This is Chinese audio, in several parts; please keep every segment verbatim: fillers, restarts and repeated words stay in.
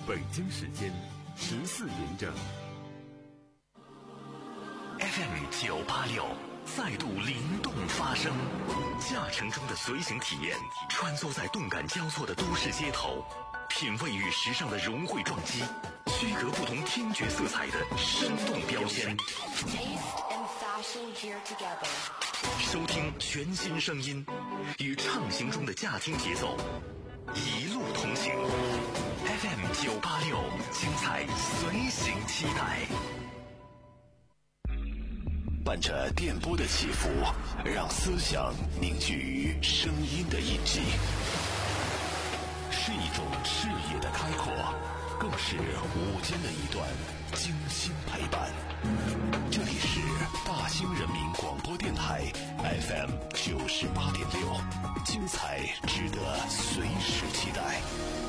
北京时间十四点整。 F M 九八六再度灵动发声，驾乘中的随行体验，穿梭在动感交错的都市街头，品味与时尚的融汇撞击，区隔不同听觉色彩的生动标签。收听全新声音，与畅行中的驾听节奏，一路同行。F M 九八六，精彩随行期待。伴着电波的起伏，让思想凝聚于声音的印记，是一种视野的开阔，更是午间的一段精心陪伴。这里是大兴人民广播电台 F M 九十八点六，精彩值得随时期待。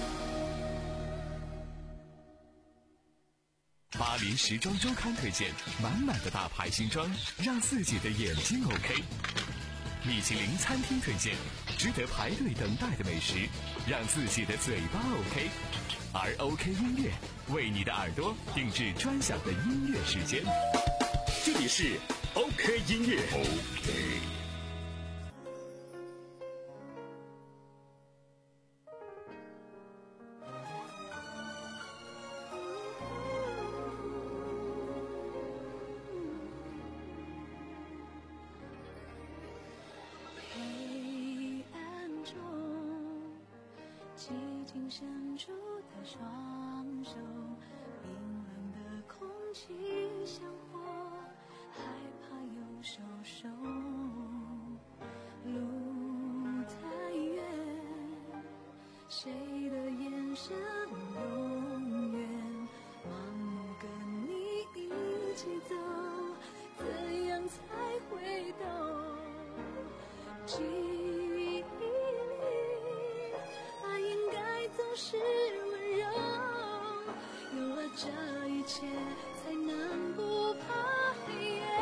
巴黎时装周刊推荐满满的大牌新装，让自己的眼睛 OK。米其林餐厅推荐值得排队等待的美食，让自己的嘴巴 OK。而 OK 音乐为你的耳朵定制专享的音乐时间。这里是 OK 音乐 OK。 伸出的双手，冰冷的空气像火，害怕又受伤。路太远，谁的眼神永远盲目跟你一起走，怎样才会懂？记忆里爱应该总是温柔，有了这一切才能不怕黑夜。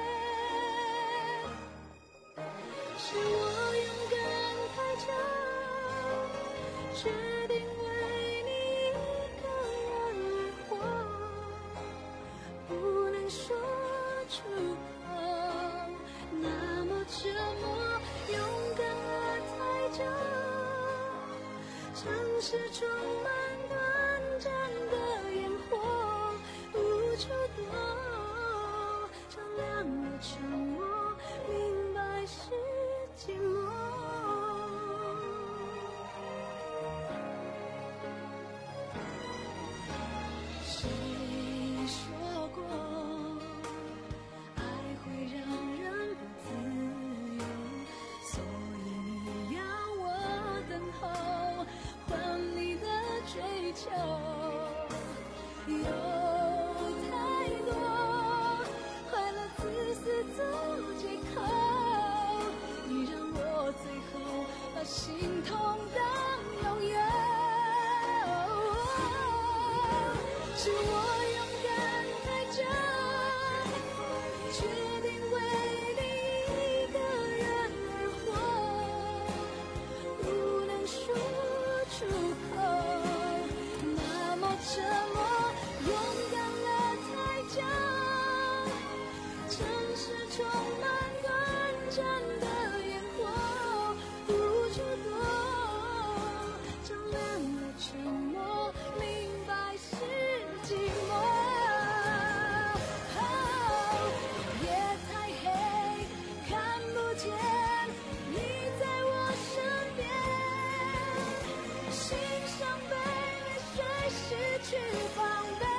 是我勇敢太久，决定为你一个人而活，不能说出口，那么折磨，勇敢了太久，城市充满短暂的烟火，无处躲，照亮了沉默，明白是寂寞。谁说过爱会让人不自由，所以你要我等候，换你的追求。有太多快乐自私做借口，你让我最后把心痛当拥有。是我勇敢太久，决定为你一个人而活，不能说出口，那么折磨，勇敢了太久，城市充满短暂的烟火，无处躲，照亮了沉默，明白是寂寞。夜太黑，看不见你在我身边，心伤悲，泪水失去防备。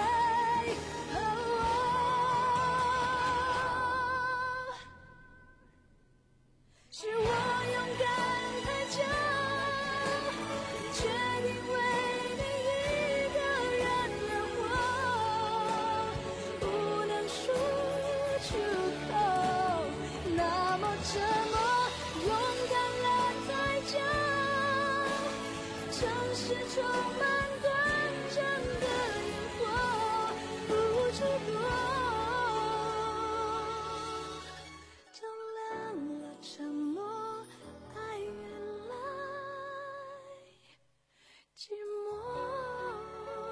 是我勇敢太久，决定为你一个人而活，不能说出口，那么折磨，勇敢了太久，城市充满短暂的烟火，无处躲，照亮了沉默，爱原来寂寞。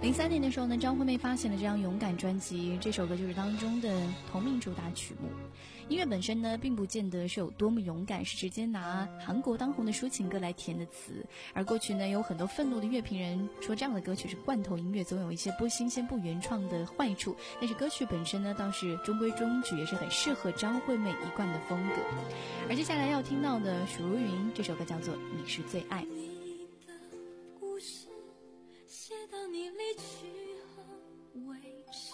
零三年的时候呢，张惠妹发行了这张《勇敢》专辑，这首歌就是当中的同名主打曲目。音乐本身呢，并不见得是有多么勇敢，是直接拿韩国当红的抒情歌来填的词。而过去呢，有很多愤怒的乐评人说这样的歌曲是罐头音乐，总有一些不新鲜、不原创的坏处。但是歌曲本身呢，倒是中规中矩，也是很适合张惠妹一贯的风格。而接下来要听到的许茹芸这首歌叫做《你是最爱》。 你的故事写到你离去后为止，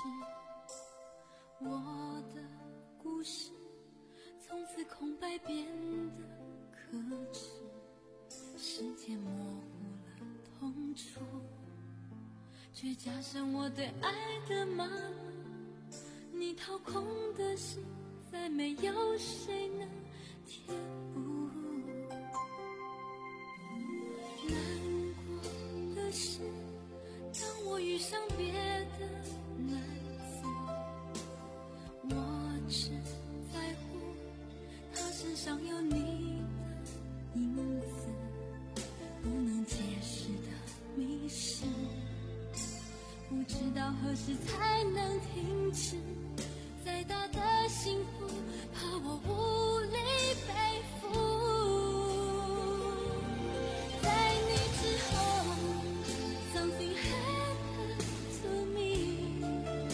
我的故事从此空白变得可耻，时间模糊了痛楚，却加深我对爱的麻木。你掏空的心，再没有谁能填补。难过的是，当我遇上别的男子，我只在乎他身上有你的影子，不能解释的迷失，不知道何时才能停止，再大的幸福怕我无力背负。在你之后 Something happened to me，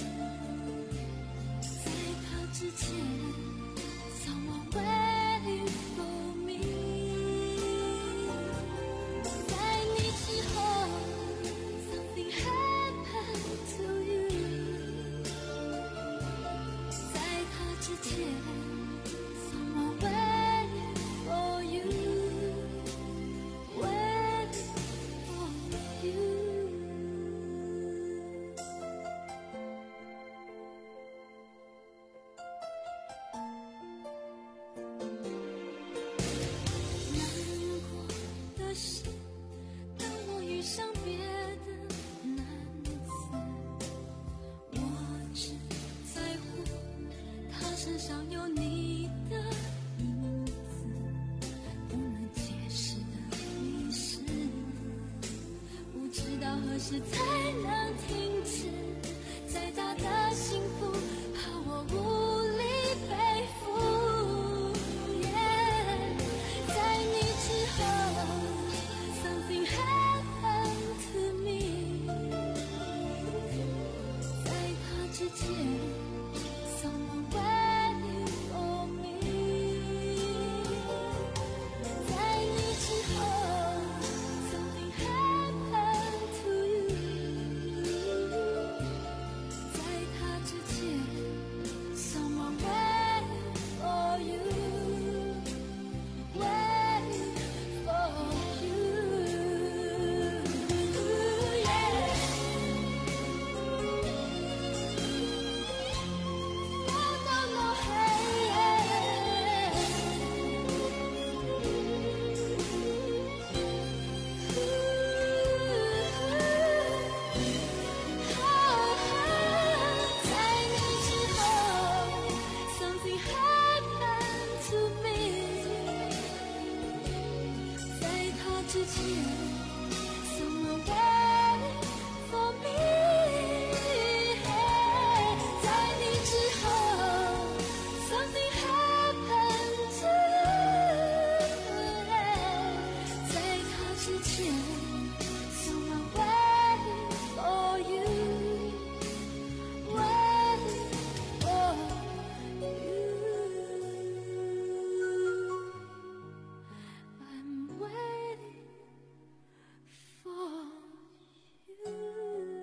在他之前 Someone waiting for me， 在你之后 Something happened to you， 在他之前 Someone waiting for you， waiting for you。难过的是，当我遇上别的男子，我只在乎他身上有你的影子，不能解释的迷失，不知道何时才能停止，再大的幸福怕我无力背负。Yeah， 在你之后 Something happened to me， 在他之前 Someone waiting for me， 在你之后 Something happened to you， 在他之前 Someone waiting for you， waiting for you。 Yeah， 我都落在你之后 Something happened to me， 在他之前 Someone waiting for me， 在你之后 Something happened to you， 在他之前 Someone waiting for you， waiting for you，I'm waiting for you。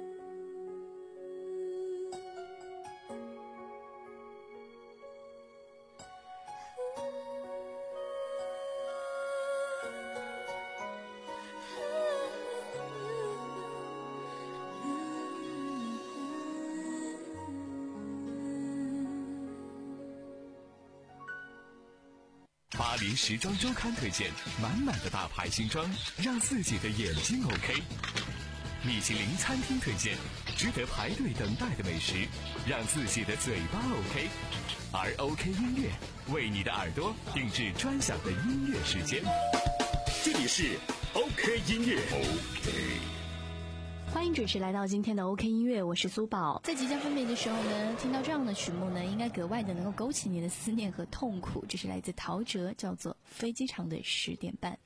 巴黎时装周刊推荐满满的大牌新装，让自己的眼睛 OK。米其林餐厅推荐值得排队等待的美食，让自己的嘴巴 OK。而 OK 音乐为你的耳朵定制专享的音乐时间。 这里是 OK 音乐。OK。 欢迎准时来到今天的 OK 音乐，我是苏宝。在即将分别的时候呢，听到这样的曲目呢，应该格外的能够勾起你的思念和痛苦。这是来自陶喆，叫做《飞机场的十点半》。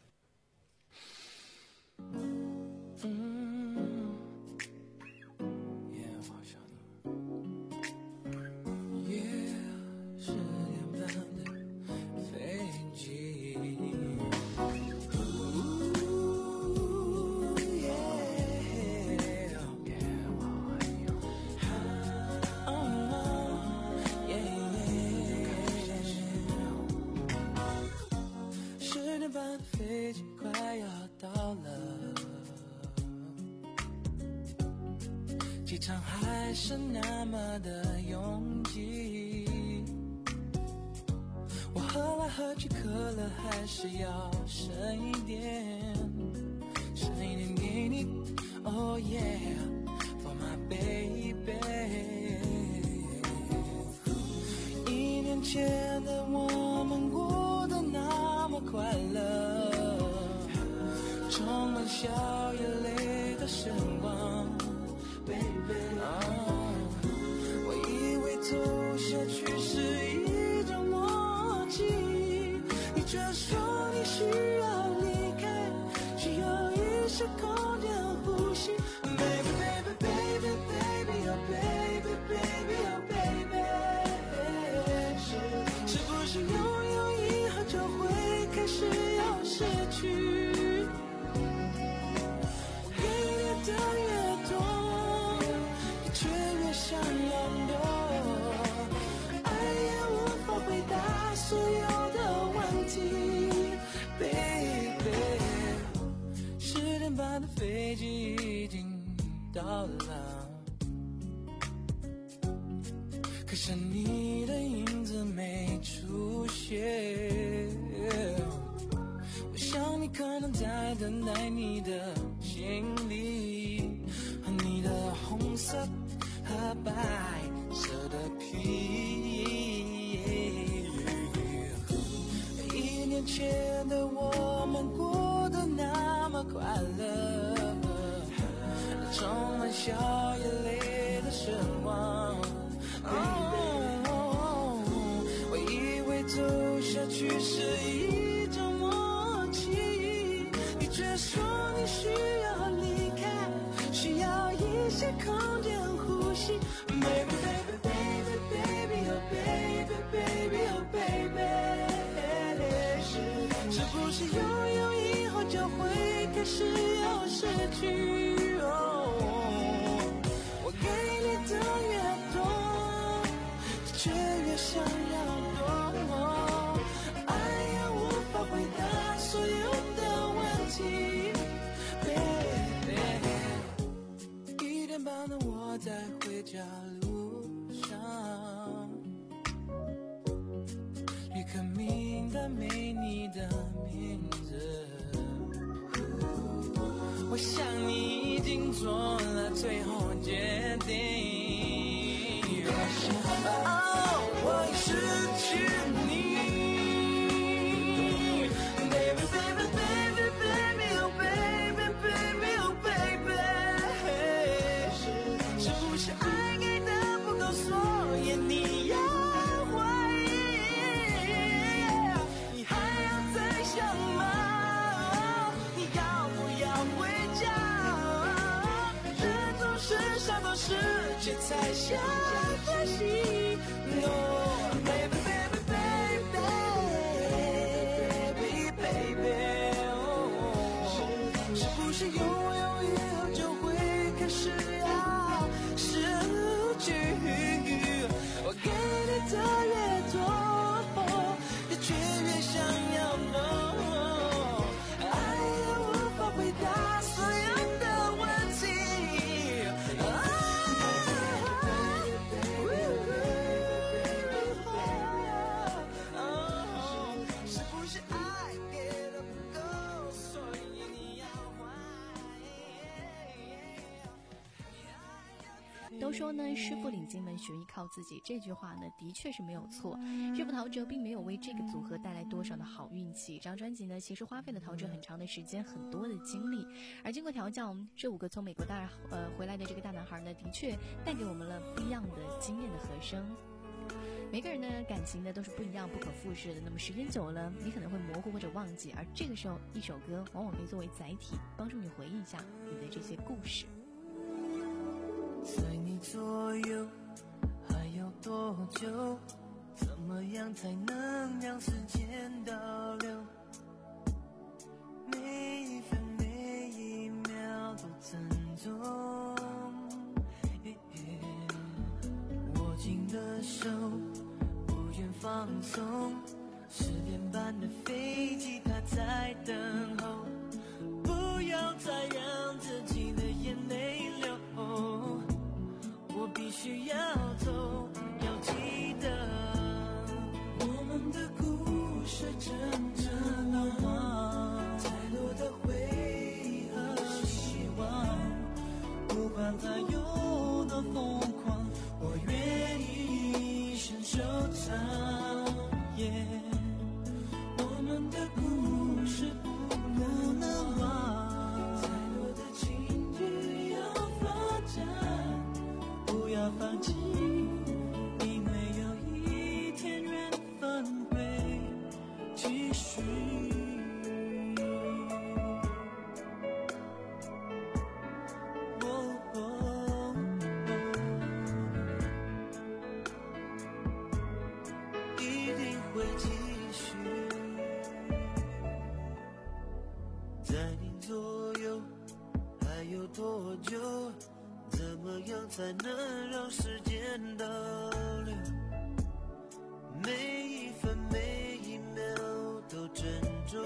飞机快要到了，机场还是那么的拥挤，我喝来喝去渴了还是要剩一点，剩一点给你 Oh yeah For my baby。 一年前的我们过得那么快乐，充满笑与泪的时光 Baby、oh, 我以为走下去是一种默契，你却说你需要离开，需要一些空间呼吸 Baby baby baby baby oh baby baby oh baby， 是是不是拥有以后就会开始要失去，的越多，你却越想要多，爱也无法回答所有的问题 Baby， 十点半的飞机已经到了，可是你的影子没出现，我想你可能在等待你的行李和你的红色和白色的皮，一年前的我们过得那么快乐，充满笑与泪的时光、oh, 我以为走下去是一种默契，你却说你需要离开，需要一些空间呼吸 Baby baby baby baby oh baby baby oh baby， 是是不是拥有以后就会开始要失去、oh, 我给你的越多，却越想要多，爱也无法回答所有的问题 Baby， 一点半的我在回家路上，旅客名单没你的名字，我想你已经做了最后决定。哦，我已失去你 ，Baby baby baby baby oh baby baby oh baby， 是是不是爱给的不够，所以你要怀疑？你还要再想吗？你要不要回家？人总是想到世界才想珍惜。No, baby, baby, baby, baby, baby, oh, 是不是拥有以后就会开始要失去？我给你的越多，你却越想要 no， 爱也无法回答所有的问题。Oh, 说呢，师傅领进门，学艺靠自己，这句话呢的确是没有错。师傅陶喆并没有为这个组合带来多少的好运气，这张专辑呢其实花费了陶喆很长的时间，很多的精力。而经过调教，这五个从美国大呃回来的这个大男孩呢，的确带给我们了不一样的惊艳的和声。每个人的感情呢都是不一样、不可复制的。那么时间久了，你可能会模糊或者忘记，而这个时候，一首歌往往可以作为载体，帮助你回忆一下你的这些故事。 在你左右还有多久？怎么样才能让时间倒流？每一分每一秒都珍重。握紧的手，不愿放松。十点半的飞机，它在等候。不要再让自己的眼泪流，我必须要走，要记得我们的故事真正的话，太多的回忆和希望，不管再有多疯狂，我愿意一生收藏。Yeah， 我们的故事不能忘，再多的情绪要发展，不要放弃，因为有一天缘分会继续。哦哦哦，一定会继续。在你左右还有多久？怎么样才能让时间倒流？每一分每一秒都珍重。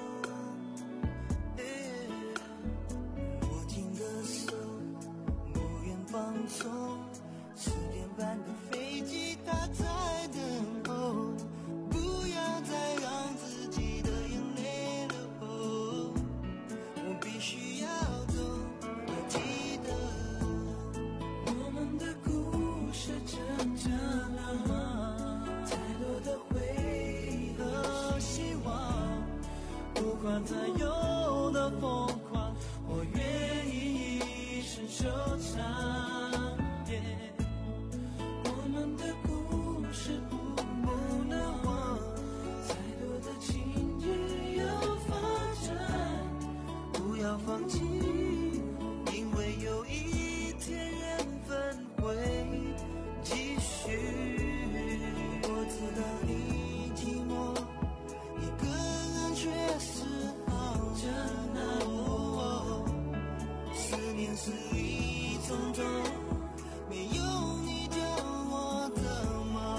握紧的手，不愿放松。十点半的飞机，它在等候。不要再让自己的眼泪流，我必须要走，要记得我们的故事真正的吗？太多的回忆和希望，不管再有多疯狂，我愿意一生收藏。Yeah， 我们的故事不不能忘，再多的情绪要发展，不要放弃，因为有一天缘分会继续。我知道你寂寞，一个人却是好着呢。哦，思念是一种种，没有你就我怎么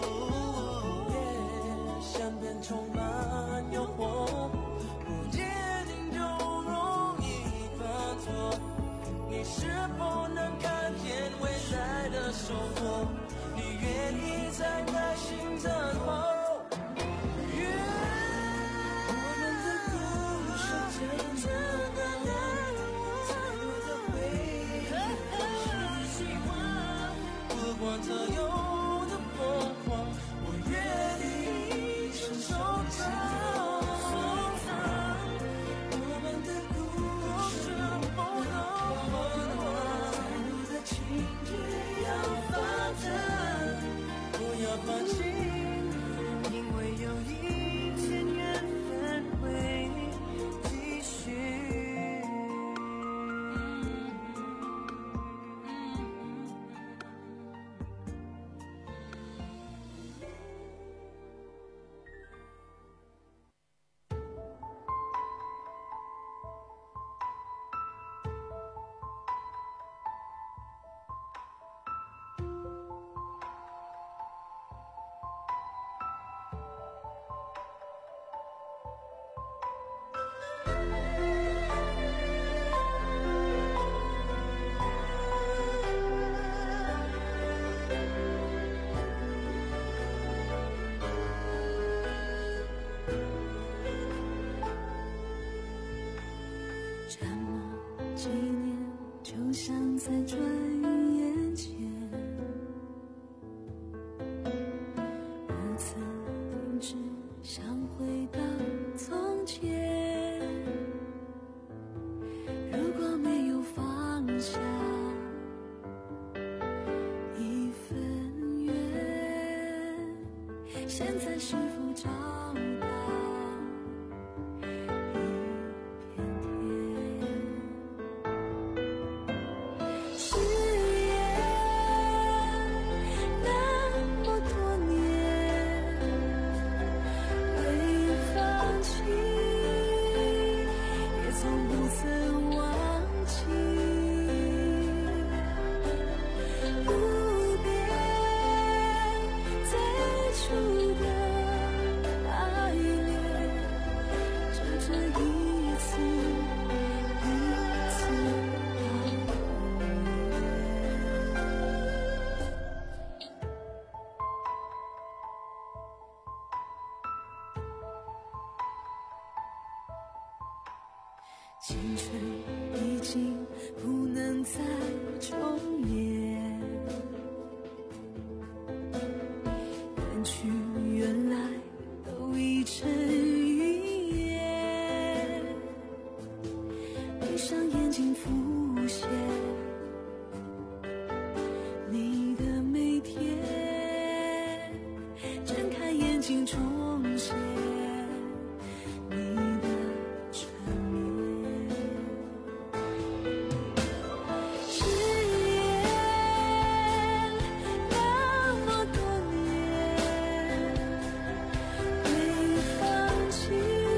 活？身边充满诱惑，不坚定就容易犯错。你是否能看见未来的收获？你愿意再耐心等候？我们的故事真正的难忘，太多的回忆和希望，不管它有多疯狂，我愿意一生收藏。我们的故事不能忘，太多的情绪要发展，不要放弃，因为有一天缘分会继续。 现在是否找到一片天？誓言那么多年未放弃，也从不曾忘记。不变最初的爱恋，就这一次一次好远。青春已经不能再重演，远去原来都已成云烟，闭上眼睛浮现你的每天，睁开眼睛重现你的缠绵。誓言那么多年未放弃，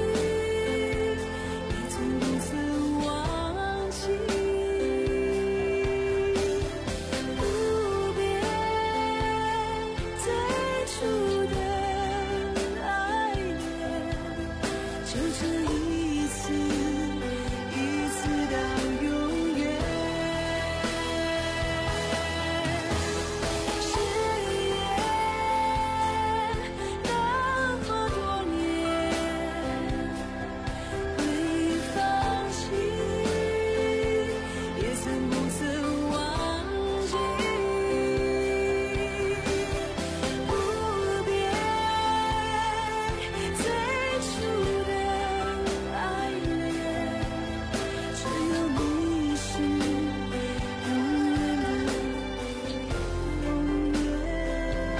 也从不曾忘记。不变最初的爱恋，就这一次一次到永远。誓言那么多年未放弃，也曾不曾忘记。不变最初的爱恋，只有你是永远的永远。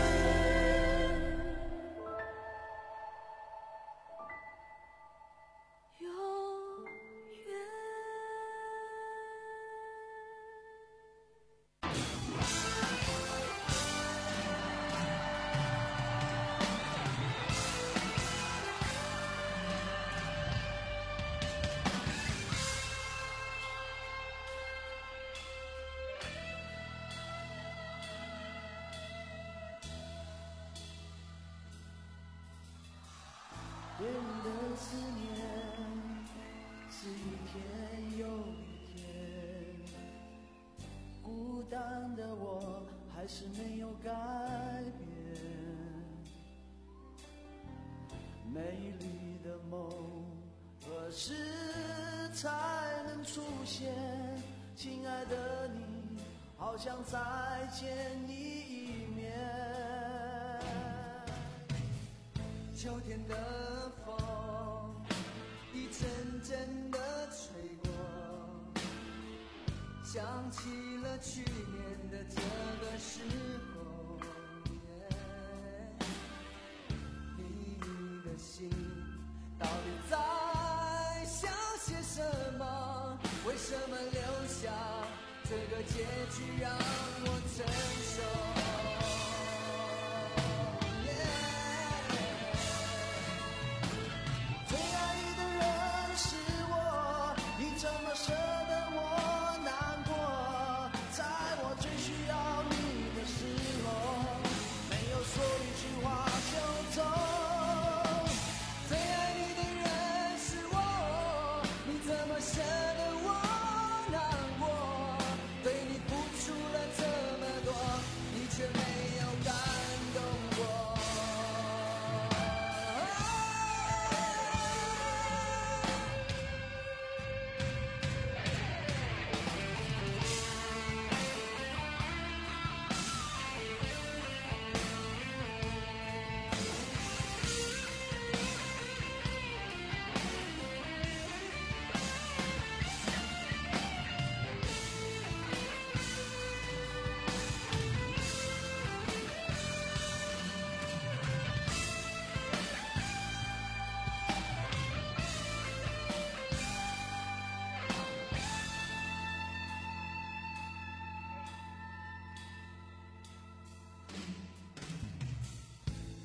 永远。 对你的思念是一天又一天，孤单的我还是没有改变，美丽的梦何时才能出现？亲爱的你，好想再见你一面。秋天的风一阵阵的吹过，想起了去年的这个时候，你的心到底在想些什么？为什么留下这个结局让我承受？最爱你的人是我，你怎么舍得我难过？在我最需要你的时候，没有说一句话就走。最爱你的人是我，你怎么舍得我难过？对你付出了这么多，你却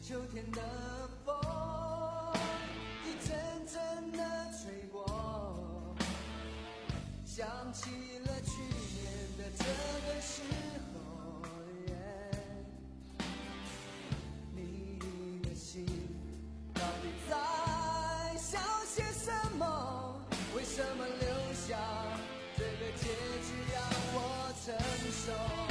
秋天的风一阵阵的吹过，想起了去年的这个时候，你的心到底在想些什么？为什么留下这个结局让我承受？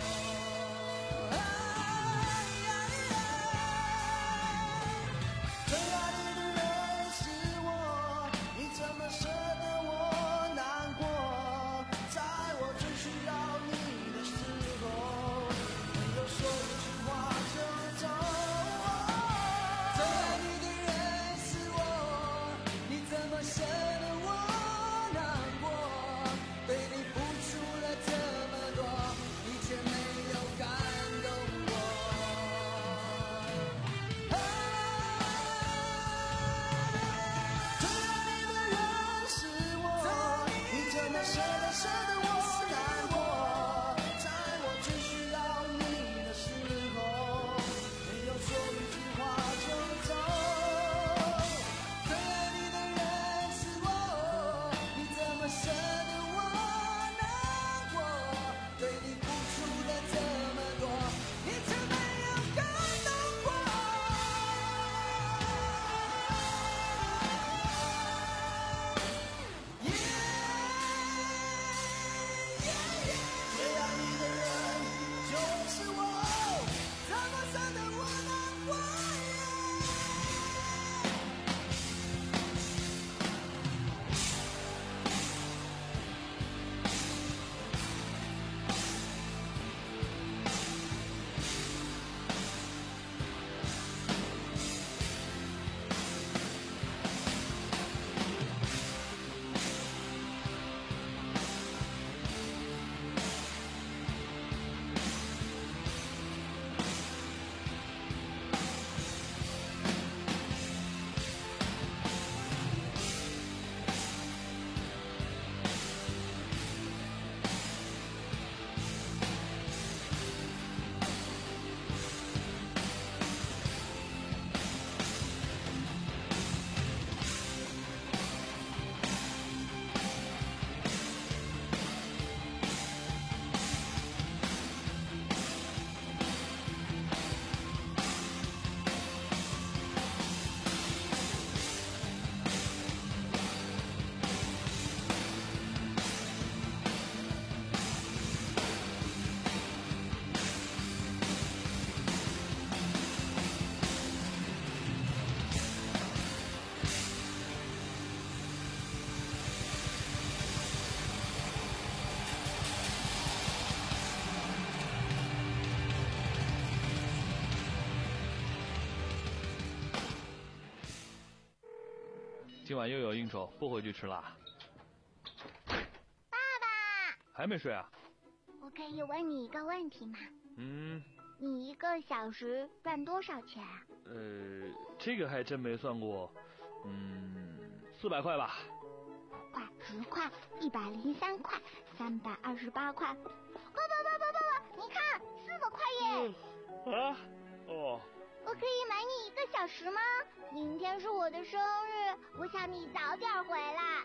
今晚又有应酬，不回去吃啦。 爸爸， 还没睡啊？ 我可以问你一个问题吗？ 嗯。 你一个小时赚多少钱啊？ 呃，这个还真没算过。嗯，四百块吧。 块、十块、一百零三块、三百二十八块。爸爸爸爸爸爸，你看，四百块耶！ 嗯、啊？哦。 我可以买你一个小时吗？明天是我的生日，我想你早点回来。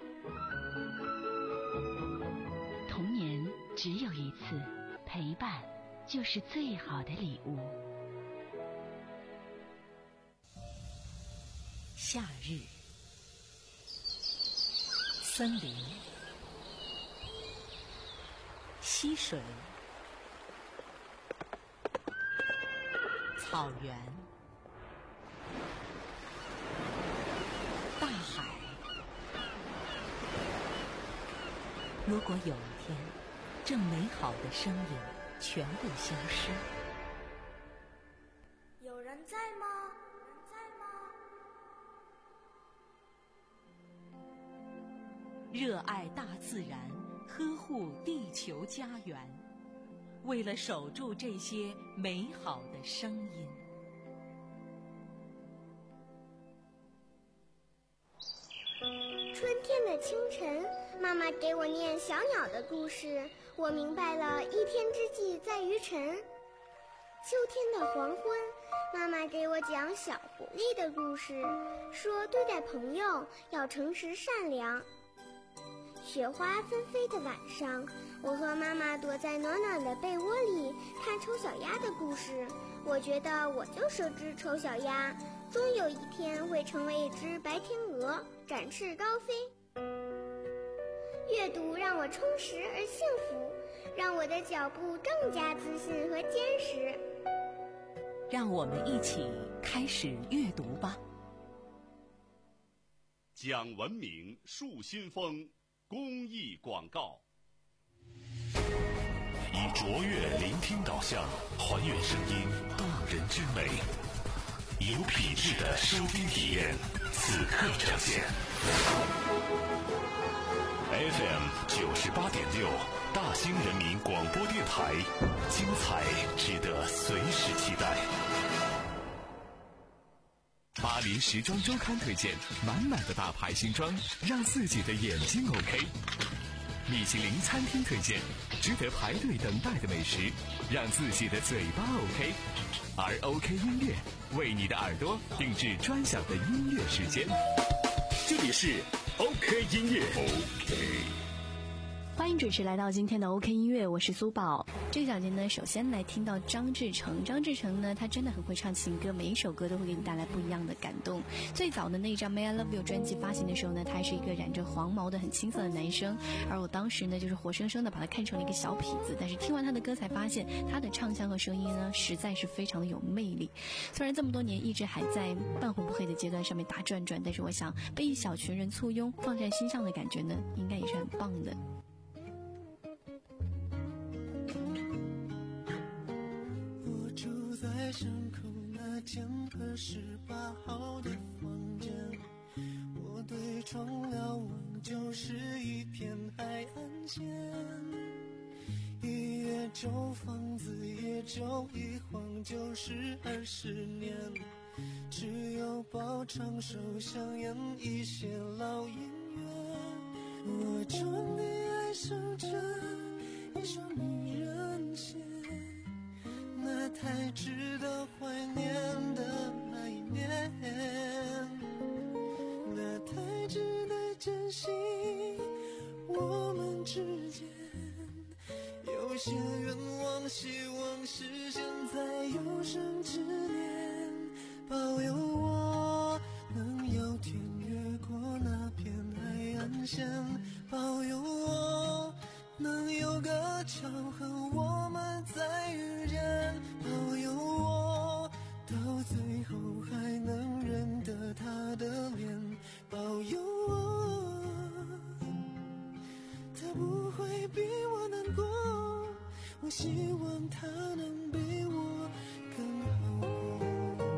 童年只有一次，陪伴就是最好的礼物。夏日，森林，溪水，草原，大海。如果有一天，这美好的声音全部消失， 有人在吗？人在吗？ 热爱大自然，呵护地球家园，为了守住这些美好的声音。 春天的清晨，妈妈给我念小鸟的故事，我明白了一天之计在于晨。秋天的黄昏，妈妈妈给我讲小狐狸的故事，说对待朋友要诚实善良。雪花纷飞的晚上，我和妈妈躲在暖暖的被窝里看丑小鸭的故事。我觉得我就是只丑小鸭，终有一天会成为一只白天鹅，展翅高飞。阅读让我充实而幸福，让我的脚步更加自信和坚实。 让我们一起开始阅读吧。 讲文明树新风公益广告。以卓越聆听导向，还原声音动人之美，有品质的收听体验，此刻呈现。F M 九十八点六，大兴人民广播电台，精彩值得随时期待。 巴黎时装周刊推荐满满的大牌新装，让自己的眼睛 OK。米其林餐厅推荐值得排队等待的美食，让自己的嘴巴 OK。而 OK 音乐为你的耳朵定制专享的音乐时间。这里是 OK 音乐 OK。 欢迎准时来到今天的 OK 音乐，我是苏宝。这个小节呢，首先来听到张志成。张志成呢，他真的很会唱情歌，每一首歌都会给你带来不一样的感动。最早的那一张 May I Love You 专辑发行的时候呢，他还是一个染着黄毛的很青涩的男生，而我当时呢，就是活生生的把他看成了一个小痞子。但是听完他的歌才发现，他的唱腔和声音呢，实在是非常的有魅力。虽然这么多年一直还在半红不黑的阶段上面打转转，但是我想被一小群人簇拥放在心上的感觉呢，应该也是很棒的。 在巷口那间二十八号的房间，我对窗瞭望，就是一片海岸线。一夜旧房子，也就一晃就是二十年，只有包场手香烟，一些老音乐。我终于爱上这一双女人鞋，那太值得怀念的那一年，那太值得珍惜我们之间。有些愿望希望实现在有生之年，保佑我能有天越过那片海岸线，保佑我能有个巧合我们再遇见，保佑我到最后还能认得他的脸，保佑我他不会比我难过，我希望他能比我更好过。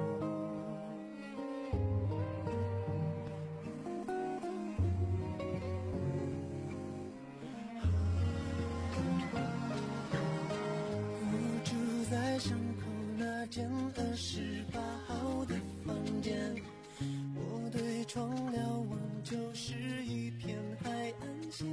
我住在巷口那间二十八号的房间，我对窗瞭望，就是一片海岸线。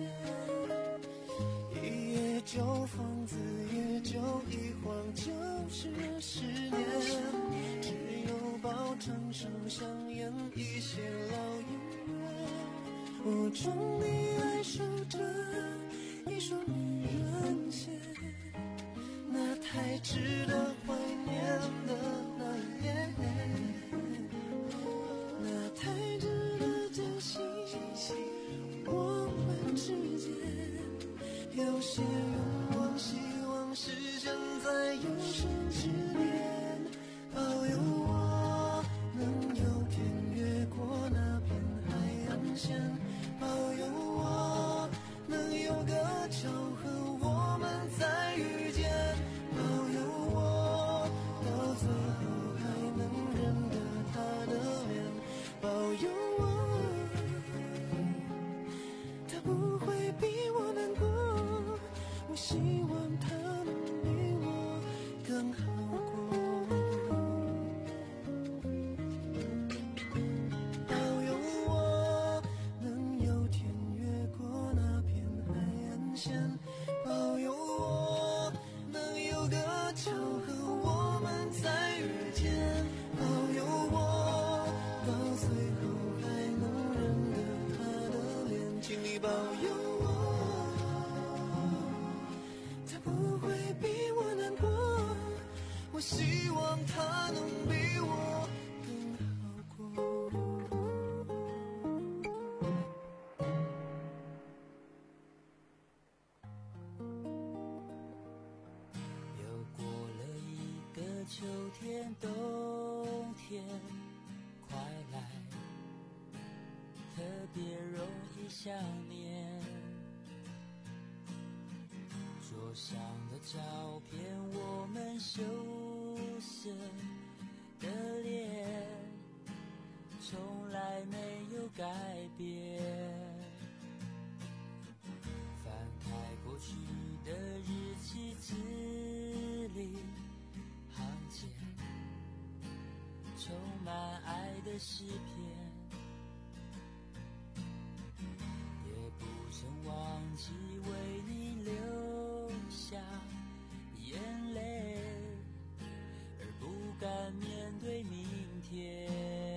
一夜旧房子，也就一晃就是二十年，只有包场手香烟，一些老音乐。我终于爱上这一双女人鞋，那太值得怀念的那一夜，那太值得珍惜我们之间。有些愿望希望实现在有生之年，保佑我能有天越过那片海岸线，保佑我能有个巧合我们再遇见，保佑我秋天冬天快来，特别容易想念。桌上的照片，我们羞涩的脸从来没有改变。翻开过去的日记，字里行间充满爱的诗篇，也不曾忘记为你流下眼泪，而不敢面对明天。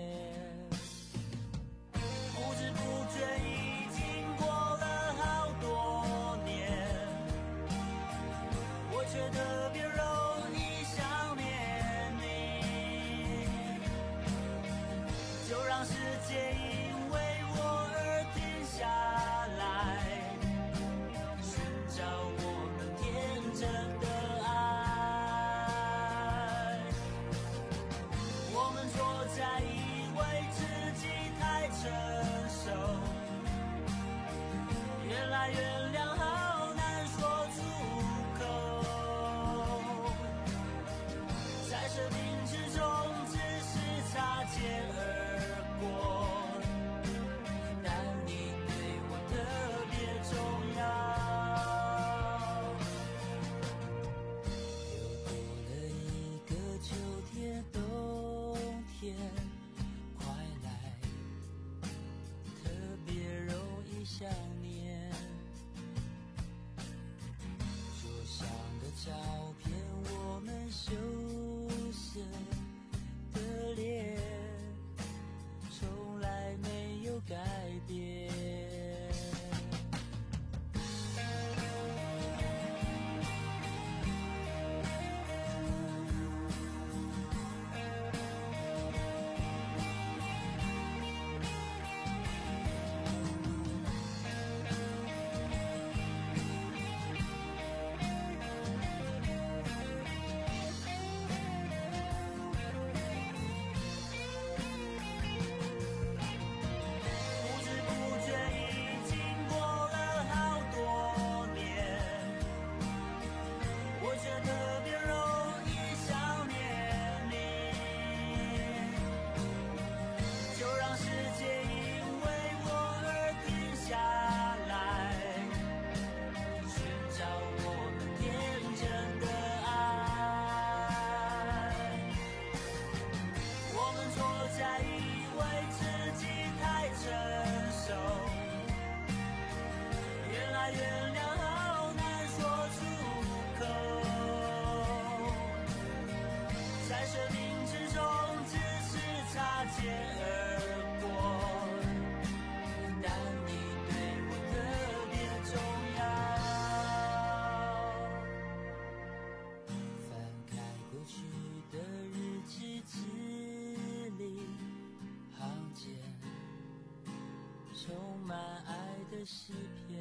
不知不觉已经过了好多年，我却特别容易想念你。就让世界因为我而停下来，寻找我们天真的爱。我们错在以为自己太成熟，原来原谅好难说出口，在生命之中只是擦肩而过，但你对我特别重要。又过了一个秋天冬天快来，特别容易想念。桌上的照片，我们羞涩的脸从来没有改变。不知不觉已经过了好多年，我却特别容易想念你。就让世界因为我而停下来，寻找我们天真的爱。我们错在以为自己太成熟，原来原谅好难说出口，在生命之中只是擦肩而过，但你对我特别重要。翻开过去的日记，字里行间充满爱的诗篇，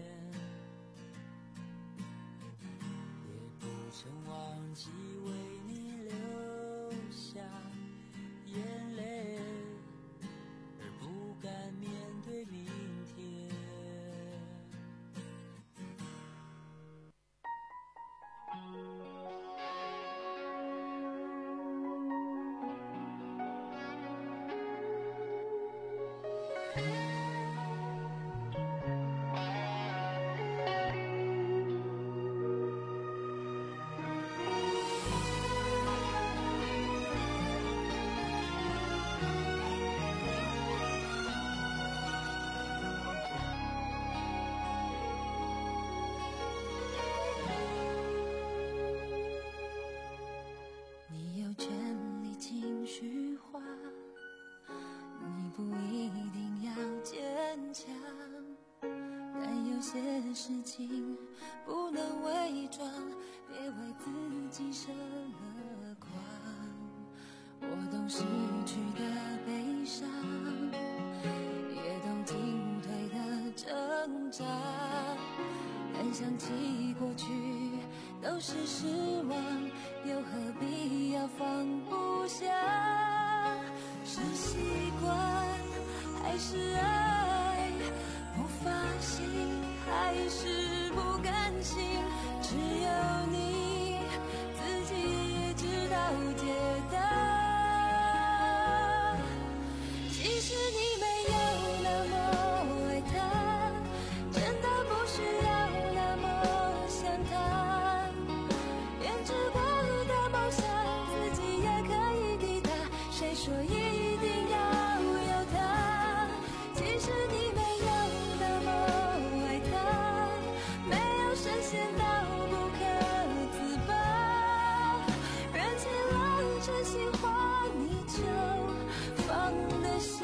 也不曾忘记为你流下眼泪，而不敢面对明天。 你有权利情绪化，你不一定要坚强，但有些事情不能伪装，别为自己设了框。我懂失去的悲伤，也懂进退的挣扎，但想起过去都是失望，又何必要放不下，是习惯还是爱？不放心还是不甘心？只有你自己知道解答。其实你没有那么爱他，真的不需要那么想他。编织过的梦想自己也可以抵达，谁说一定要有他？其实你没有那么爱他，没有深陷到不可自拔。认清了真心话，你就放得下。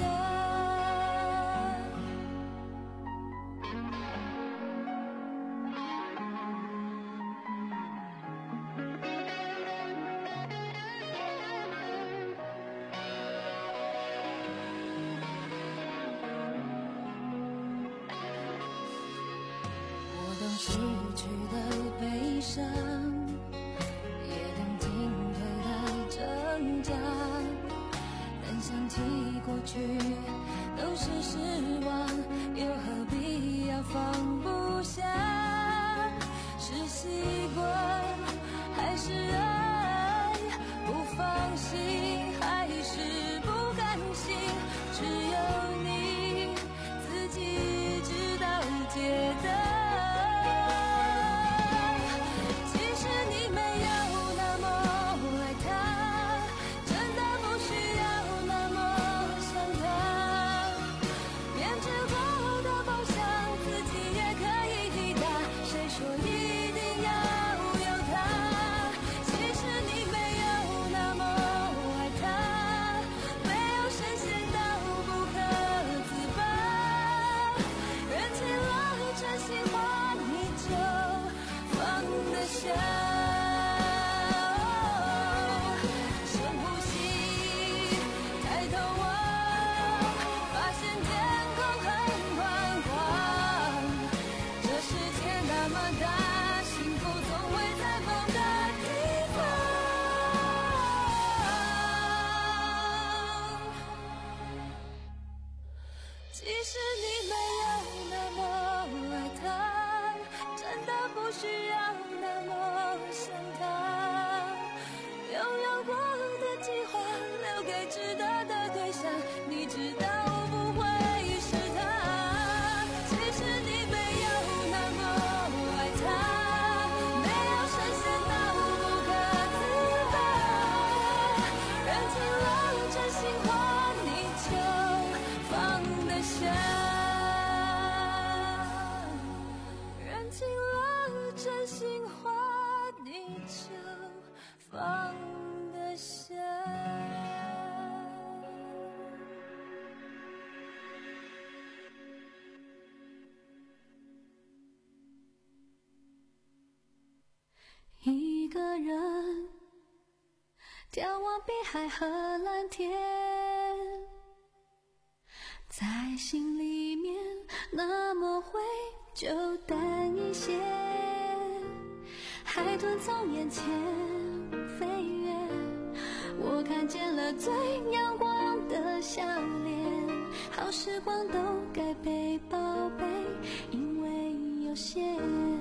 我懂失去的悲伤，也懂进退的挣扎，但想起过去都是失望，又何必要放不下？是习惯还是爱？不放心还是不甘心？只有你自己知道解答。其实你没有那么爱他，真的不需要那么想他。编织过的梦想自己也可以抵达，谁说一定要有他？其实你没有那么爱他，没有深陷到不可自拔。认清了真心话，你就放得下。深呼吸，抬头望，发现天空很宽广。这世界那么大，幸福总会在某个地方。其实你没有那么爱他，真的不需要那么想他。拥有过的计划留给值得的对象，你知道不会是他。其实你没有那么爱他，没有深陷到不可自拔。认清了真心话，你就放得下。认清了真心话，你就放得下。一个人眺望碧海和蓝天，在心里面那么会就淡一些。海豚从眼前飞跃，我看见了最阳光的笑脸。好时光都该被宝贝，因为有限。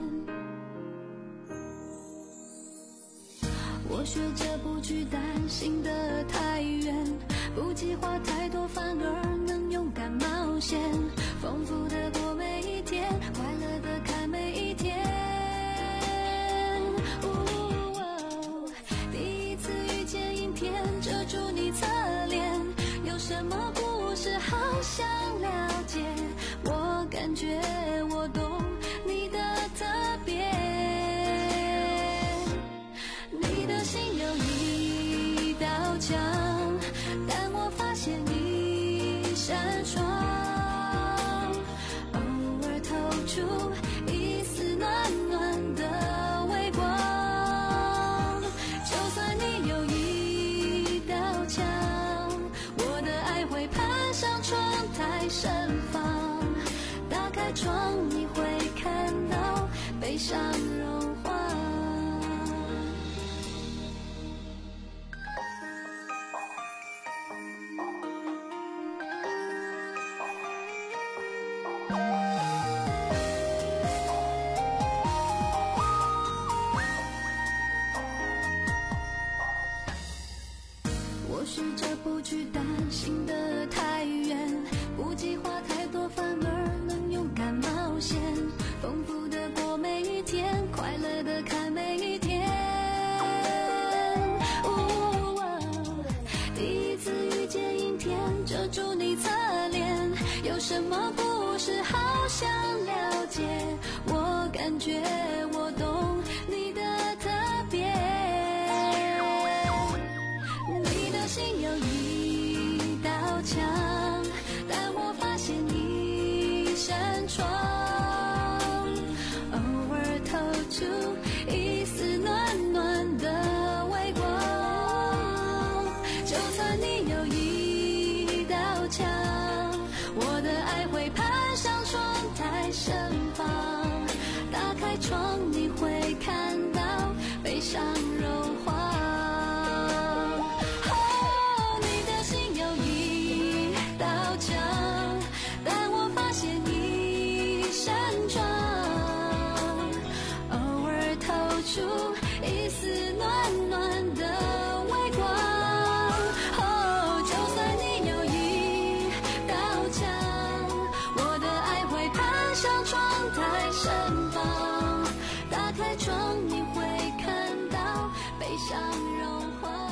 我学着不去担心的太远，不计划太多，反而能勇敢冒险，丰富的过每一天，快乐的看每一天。哦，第一次遇见阴天，遮住你侧脸，有什么故事好想了解？我感觉我懂你的特别。你的心有一道墙，但我发现一扇窗，偶尔透出一丝暖暖的微光。就算你有一道墙，我的爱会攀上窗台盛放。打开窗，你会看到悲伤融化。 试着不去担心的太远，不计划太多，反而能勇敢冒险，丰富的过每一天，快乐的看每一天。哦，第一次遇见阴天，遮住你侧脸，有什么故事好想了解，我感觉我懂你的特别。你的心有一道墙，但我发现一扇窗，偶尔透出一丝暖暖的微光。就算你有一道墙，我的爱会攀上窗台身旁，打开窗你会看到悲伤融化。哦，你的心有一道墙，但我发现一扇窗，偶尔透出一丝暖暖的微光。哦，就算你有一道墙，我的爱会攀上窗台身旁，打开窗你会看到悲伤融化。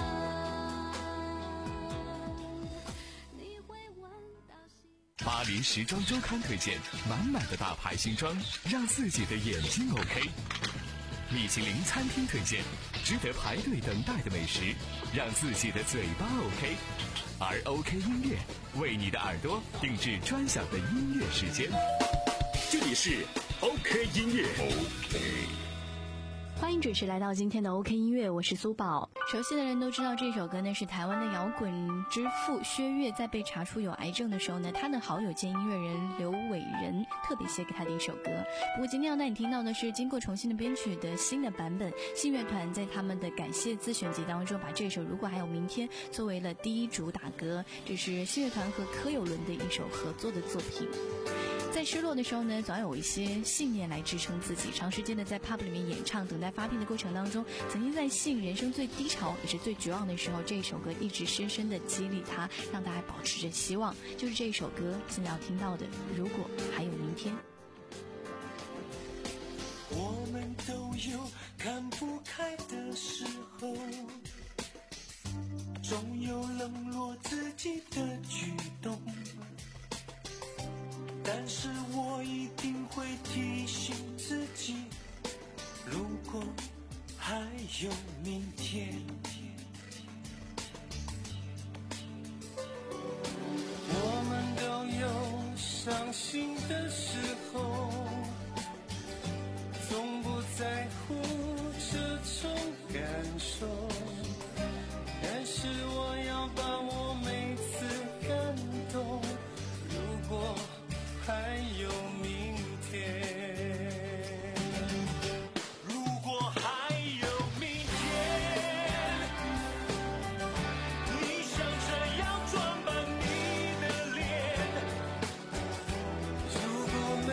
你会闻到心。 巴黎时装周刊推荐满满的大牌新装，让自己的眼睛 OK。米其林餐厅推荐值得排队等待的美食，让自己的嘴巴 OK。而 OK 音乐为你的耳朵定制专享的音乐时间。 这里是 OK 音乐。OK。 欢迎准时来到今天的 OK 音乐，我是苏宝。熟悉的人都知道这首歌呢是台湾的摇滚之父薛岳在被查出有癌症的时候呢，他的好友兼音乐人刘伟仁特别写给他的一首歌。不过今天要带你听到的是经过重新的编曲的新的版本，信乐团在他们的感谢自选集当中把这首如果还有明天作为了第一主打歌，这是信乐团和柯有伦的一首合作的作品。在失落的时候呢，总要有一些信念来支撑自己。长时间的在 pub 里面演唱，等待发片的过程当中，曾经在信人生最低潮也是最绝望的时候，这一首歌一直深深的激励他，让他还保持着希望。就是这一首歌现在要听到的，如果还有明天。 我们都有看不开的时候，总有冷落自己的举动，但是我一定会提醒自己，如果还有明天。我们都有伤心的时候，从不在乎这种感受，但是我要把握每次感动，如果还有明天，如果还有明天，你想这样装扮你的脸，如果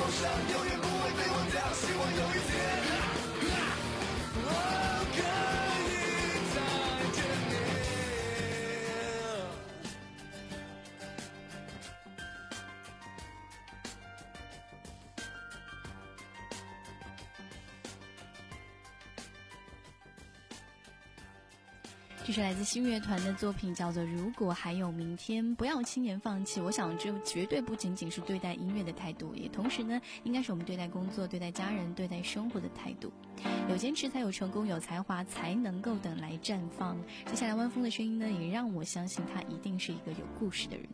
梦想永远不会被忘掉，希望有一天我可以再见你。 这是来自新乐团的作品，叫做《如果还有明天》，不要轻言放弃。我想这绝对不仅仅是对待音乐的态度，也同时呢，应该是我们对待工作、对待家人、对待生活的态度。有坚持才有成功，有才华才能够等来绽放。接下来万峰的声音呢，也让我相信他一定是一个有故事的人。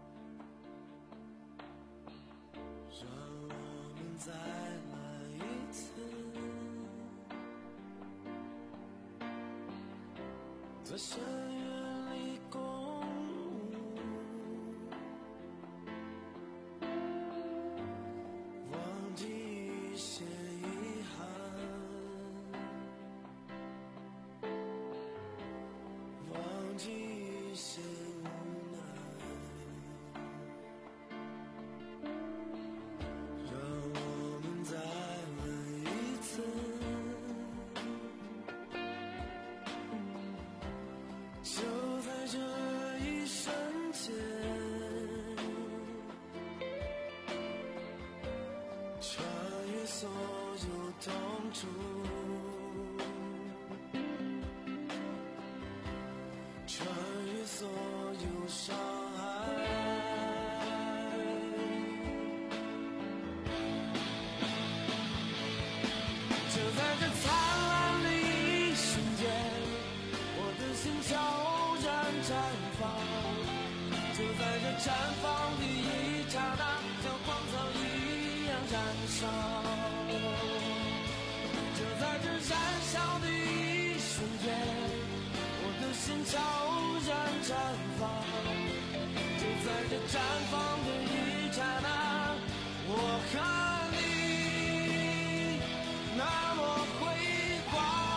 在深渊里共舞，忘记一些遗憾，忘记一些无奈，让我们再来一次。就在这一瞬间，穿越所有痛楚，穿越所有伤害，就在这灿烂的一瞬间，我的心悄然绽放，就在这绽放的一刹那，像荒草一样燃烧，就在这燃烧的一瞬间，我的心悄然绽放，就在这绽放的一刹那，我和你那么辉煌。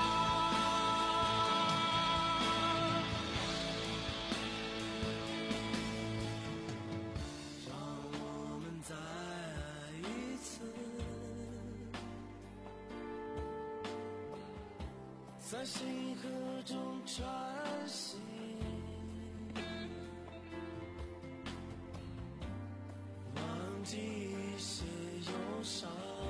在星河中穿行，忘记一些忧伤，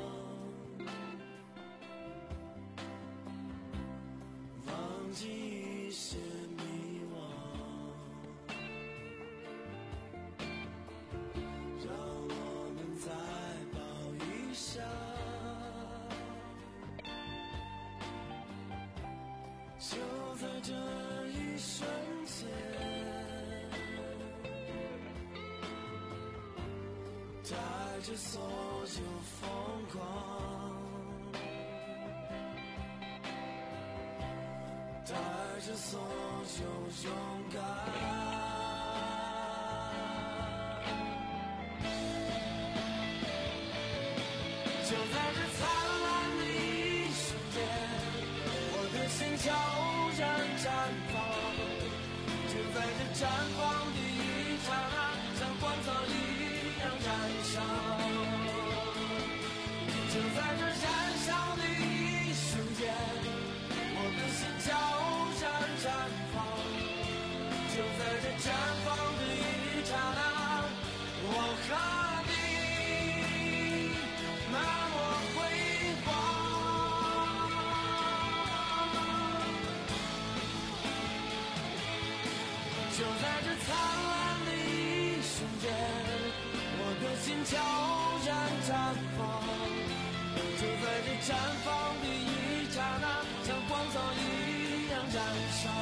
忘记一些迷惘，让我们再抱一下。就在这一瞬间，带着所有疯狂，带着所有勇敢，就在这灿烂的一瞬间，我的心悄然绽放，就在这绽放的一刹那，像荒草一样燃烧，就在这燃烧的一瞬间，我的心悄然绽放，就在这绽放的一刹那，我和你那么辉煌。就在这灿烂的一瞬间，我的心悄然绽放，就在这绽放的一刹那，像荒草一样燃烧，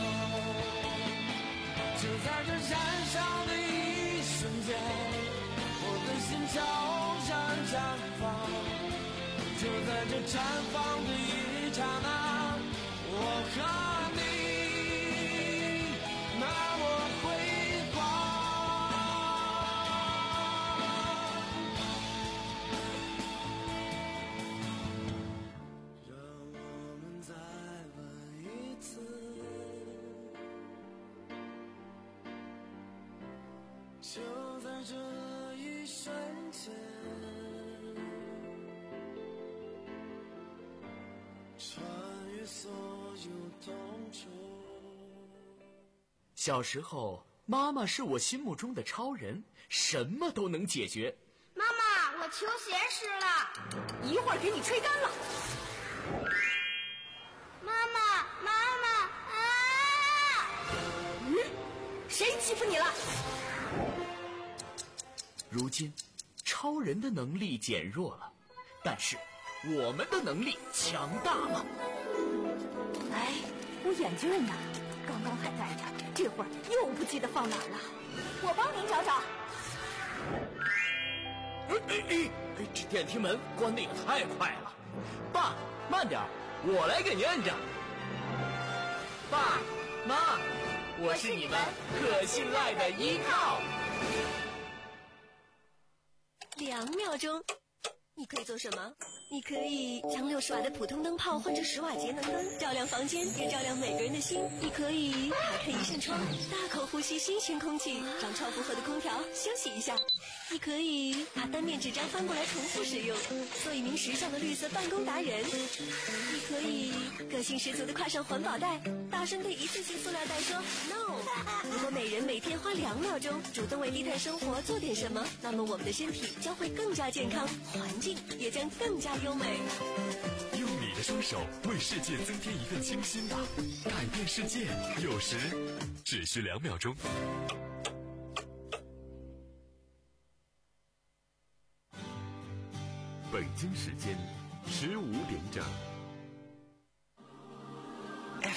就在这燃烧的一瞬间，我的心悄然绽放，就在这绽放的一刹那，我和你那么辉煌。让我们再问一次，就在这一瞬间， 穿越所有痛楚。 小时候，妈妈是我心目中的超人，什么都能解决。 妈妈，我球鞋湿了， 一会儿给你吹干了。 妈妈，妈妈啊！ 嗯，谁欺负你了？ 如今，超人的能力减弱了，但是我们的能力强大了。 哎，我眼镜呢？刚刚还戴着，这会儿又不记得放哪儿了。我帮您找找。 哎哎哎！这电梯门关得也太快了。爸，慢点，我来给您摁着。爸妈，我是你们可信赖的依靠。 两秒钟，你可以做什么？你可以将六十瓦的普通灯泡换成十瓦节能灯，照亮房间，也照亮每个人的心。你可以打开一扇窗，大口呼吸新鲜空气，让超负荷的空调休息一下。你可以把单面纸张翻过来重复使用，做一名时尚的绿色办公达人。你可以个性十足的挎上环保袋，大声对一次性塑料袋说 no。 如果每人每天花两秒钟主动为低碳生活做点什么，那么我们的身体将会更加健康，环境也将更加优美。 用你的双手为世界增添一份清新吧，改变世界有时只需两秒钟。 北京时间十五点整。